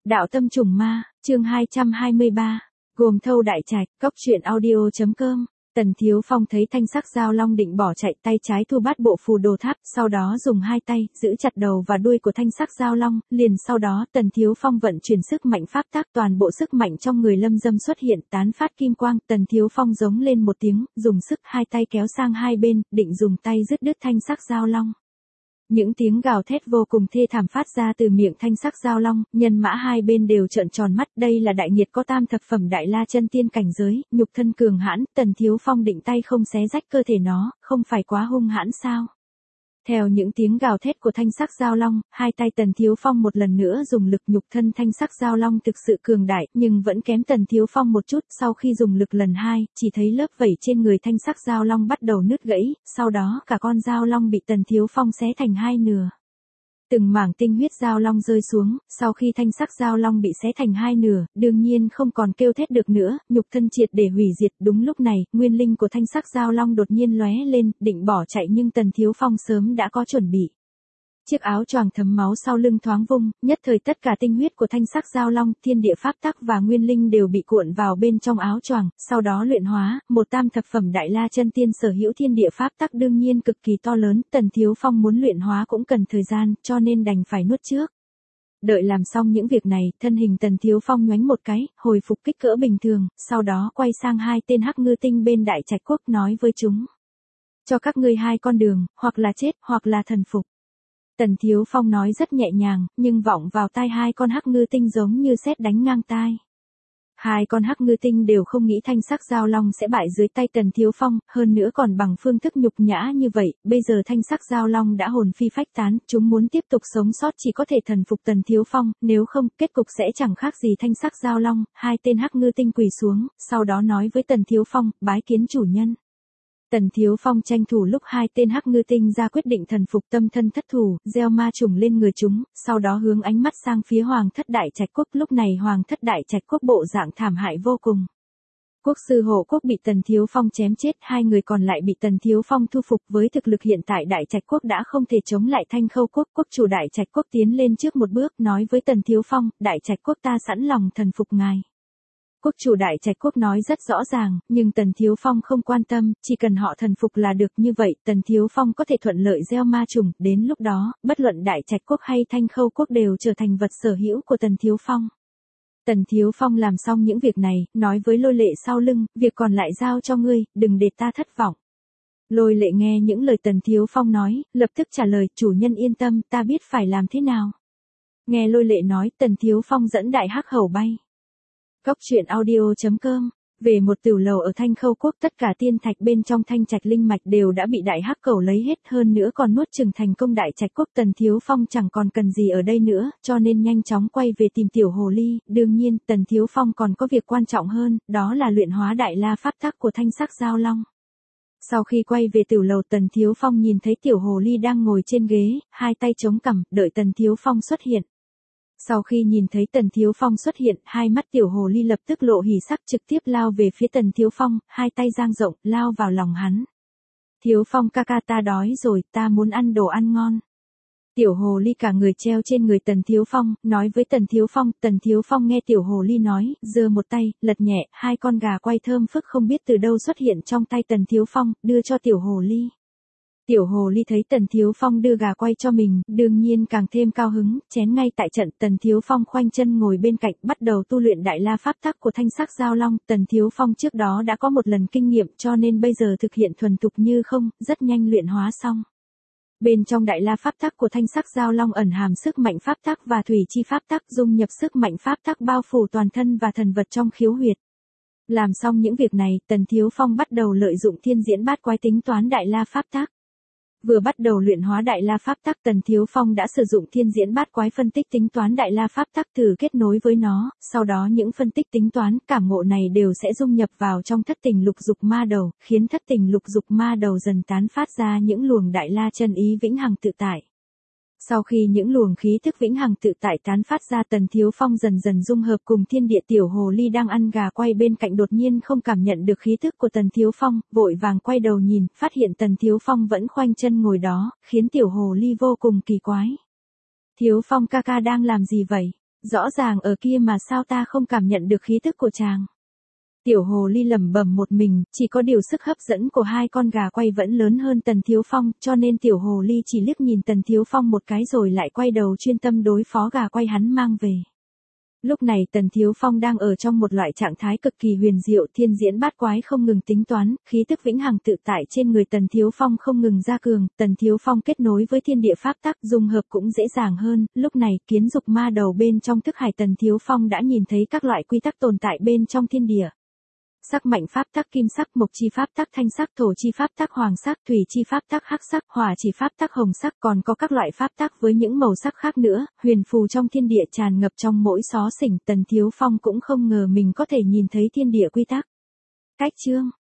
Đạo tâm trùng ma, chương 223, gồm thâu đại trạch, cóc truyện audio.com. Tần Thiếu Phong thấy thanh sắc dao long định bỏ chạy, tay trái thu bát bộ phù đồ tháp, sau đó dùng hai tay, giữ chặt đầu và đuôi của thanh sắc dao long, liền sau đó Tần Thiếu Phong vận chuyển sức mạnh pháp tác, toàn bộ sức mạnh trong người lâm dâm xuất hiện, tán phát kim quang, Tần Thiếu Phong giống lên một tiếng, dùng sức hai tay kéo sang hai bên, định dùng tay dứt đứt thanh sắc dao long. Những tiếng gào thét vô cùng thê thảm phát ra từ miệng thanh sắc dao long, nhân mã hai bên đều trợn tròn mắt, đây là đại nghiệt có tam thập phẩm đại la chân tiên cảnh giới, nhục thân cường hãn, Tần Thiếu Phong định tay không xé rách cơ thể nó, không phải quá hung hãn sao? Theo những tiếng gào thét của thanh sắc dao long, hai tay Tần Thiếu Phong một lần nữa dùng lực, nhục thân thanh sắc dao long thực sự cường đại, nhưng vẫn kém Tần Thiếu Phong một chút, sau khi dùng lực lần hai, chỉ thấy lớp vảy trên người thanh sắc dao long bắt đầu nứt gãy, sau đó cả con dao long bị Tần Thiếu Phong xé thành hai nửa. Từng mảng tinh huyết dao long rơi xuống, sau khi thanh sắc dao long bị xé thành hai nửa, đương nhiên không còn kêu thét được nữa, nhục thân triệt để hủy diệt. Đúng lúc này, nguyên linh của thanh sắc dao long đột nhiên lóe lên, định bỏ chạy nhưng Tần Thiếu Phong sớm đã có chuẩn bị. Chiếc áo choàng thấm máu sau lưng thoáng vung, nhất thời tất cả tinh huyết của thanh sắc dao long, thiên địa pháp tắc và nguyên linh đều bị cuộn vào bên trong áo choàng, sau đó luyện hóa, một tam thập phẩm đại la chân tiên sở hữu thiên địa pháp tắc đương nhiên cực kỳ to lớn, Tần Thiếu Phong muốn luyện hóa cũng cần thời gian, cho nên đành phải nuốt trước. Đợi làm xong những việc này, thân hình Tần Thiếu Phong nhoánh một cái, hồi phục kích cỡ bình thường, sau đó quay sang hai tên hắc ngư tinh bên Đại Trạch Quốc nói với chúng: cho các ngươi hai con đường, hoặc là chết, hoặc là thần phục. Tần Thiếu Phong nói rất nhẹ nhàng, nhưng vọng vào tai hai con hắc ngư tinh giống như sét đánh ngang tai. Hai con hắc ngư tinh đều không nghĩ thanh sắc dao long sẽ bại dưới tay Tần Thiếu Phong, hơn nữa còn bằng phương thức nhục nhã như vậy, bây giờ thanh sắc dao long đã hồn phi phách tán, chúng muốn tiếp tục sống sót chỉ có thể thần phục Tần Thiếu Phong, nếu không, kết cục sẽ chẳng khác gì thanh sắc dao long. Hai tên hắc ngư tinh quỳ xuống, sau đó nói với Tần Thiếu Phong, bái kiến chủ nhân. Tần Thiếu Phong tranh thủ lúc hai tên hắc ngư tinh ra quyết định thần phục, tâm thân thất thủ, gieo ma trùng lên người chúng, sau đó hướng ánh mắt sang phía Hoàng thất Đại Trạch Quốc. Lúc này Hoàng thất Đại Trạch Quốc bộ dạng thảm hại vô cùng. Quốc sư Hộ Quốc bị Tần Thiếu Phong chém chết, hai người còn lại bị Tần Thiếu Phong thu phục. Với thực lực hiện tại Đại Trạch Quốc đã không thể chống lại Thanh Khâu Quốc. Quốc chủ Đại Trạch Quốc tiến lên trước một bước, nói với Tần Thiếu Phong, Đại Trạch Quốc ta sẵn lòng thần phục ngài. Quốc chủ Đại Trạch Quốc nói rất rõ ràng, nhưng Tần Thiếu Phong không quan tâm, chỉ cần họ thần phục là được, như vậy Tần Thiếu Phong có thể thuận lợi gieo ma trùng, đến lúc đó, bất luận Đại Trạch Quốc hay Thanh Khâu Quốc đều trở thành vật sở hữu của Tần Thiếu Phong. Tần Thiếu Phong làm xong những việc này, nói với Lôi Lệ sau lưng, việc còn lại giao cho ngươi, đừng để ta thất vọng. Lôi Lệ nghe những lời Tần Thiếu Phong nói, lập tức trả lời, chủ nhân yên tâm, ta biết phải làm thế nào. Nghe Lôi Lệ nói, Tần Thiếu Phong dẫn đại hắc hầu bay. Cóc truyện audio.com. Về một tiểu lầu ở Thanh Khâu Quốc, tất cả tiên thạch bên trong thanh trạch linh mạch đều đã bị đại hắc cẩu lấy hết, hơn nữa còn nuốt chửng thành công Đại Trạch Quốc. Tần Thiếu Phong chẳng còn cần gì ở đây nữa, cho nên nhanh chóng quay về tìm tiểu hồ ly. Đương nhiên, Tần Thiếu Phong còn có việc quan trọng hơn, đó là luyện hóa đại la pháp tắc của thanh sắc dao long. Sau khi quay về tiểu lầu, Tần Thiếu Phong nhìn thấy tiểu hồ ly đang ngồi trên ghế, hai tay chống cằm, đợi Tần Thiếu Phong xuất hiện. Sau khi nhìn thấy Tần Thiếu Phong xuất hiện, hai mắt tiểu hồ ly lập tức lộ hỉ sắc, trực tiếp lao về phía Tần Thiếu Phong, hai tay dang rộng, lao vào lòng hắn. Thiếu Phong ca ca, ta đói rồi, ta muốn ăn đồ ăn ngon. Tiểu hồ ly cả người treo trên người Tần Thiếu Phong, nói với Tần Thiếu Phong. Tần Thiếu Phong nghe tiểu hồ ly nói, giơ một tay, lật nhẹ, hai con gà quay thơm phức không biết từ đâu xuất hiện trong tay Tần Thiếu Phong, đưa cho tiểu hồ ly. Tiểu hồ ly thấy Tần Thiếu Phong đưa gà quay cho mình, đương nhiên càng thêm cao hứng, chén ngay tại trận. Tần Thiếu Phong khoanh chân ngồi bên cạnh, bắt đầu tu luyện đại la pháp tắc của thanh sắc dao long. Tần Thiếu Phong trước đó đã có một lần kinh nghiệm, cho nên bây giờ thực hiện thuần thục như không, rất nhanh luyện hóa xong. Bên trong đại la pháp tắc của thanh sắc dao long ẩn hàm sức mạnh pháp tắc và thủy chi pháp tắc, dung nhập sức mạnh pháp tắc bao phủ toàn thân và thần vật trong khiếu huyệt. Làm xong những việc này, Tần Thiếu Phong bắt đầu lợi dụng thiên diễn bát quái tính toán đại la pháp tắc. Vừa bắt đầu luyện hóa đại la pháp tắc, Tần Thiếu Phong đã sử dụng thiên diễn bát quái phân tích tính toán đại la pháp tắc, thử kết nối với nó, sau đó những phân tích tính toán, cảm ngộ này đều sẽ dung nhập vào trong thất tình lục dục ma đầu, khiến thất tình lục dục ma đầu dần tán phát ra những luồng đại la chân ý vĩnh hằng tự tại. Sau khi những luồng khí thức vĩnh hằng tự tại tán phát ra, Tần Thiếu Phong dần dần dung hợp cùng thiên địa. Tiểu hồ ly đang ăn gà quay bên cạnh đột nhiên không cảm nhận được khí thức của Tần Thiếu Phong, vội vàng quay đầu nhìn, phát hiện Tần Thiếu Phong vẫn khoanh chân ngồi đó, khiến tiểu hồ ly vô cùng kỳ quái. Thiếu Phong ca ca đang làm gì vậy? Rõ ràng ở kia mà sao ta không cảm nhận được khí tức của chàng. Tiểu hồ ly lẩm bẩm một mình, chỉ có điều sức hấp dẫn của hai con gà quay vẫn lớn hơn Tần Thiếu Phong, cho nên tiểu hồ ly chỉ liếc nhìn Tần Thiếu Phong một cái rồi lại quay đầu chuyên tâm đối phó gà quay hắn mang về. Lúc này Tần Thiếu Phong đang ở trong một loại trạng thái cực kỳ huyền diệu, thiên diễn bát quái không ngừng tính toán, khí tức vĩnh hằng tự tại trên người Tần Thiếu Phong không ngừng gia cường, Tần Thiếu Phong kết nối với thiên địa pháp tắc dung hợp cũng dễ dàng hơn, lúc này kiến dục ma đầu bên trong thức hải Tần Thiếu Phong đã nhìn thấy các loại quy tắc tồn tại bên trong thiên địa. Sắc mạnh pháp tắc kim sắc, mộc chi pháp tắc thanh sắc, thổ chi pháp tắc hoàng sắc, thủy chi pháp tắc hắc sắc, hỏa chi pháp tắc hồng sắc, còn có các loại pháp tắc với những màu sắc khác nữa, huyền phù trong thiên địa tràn ngập trong mỗi xó xỉnh, Tần Thiếu Phong cũng không ngờ mình có thể nhìn thấy thiên địa quy tắc. Cách chương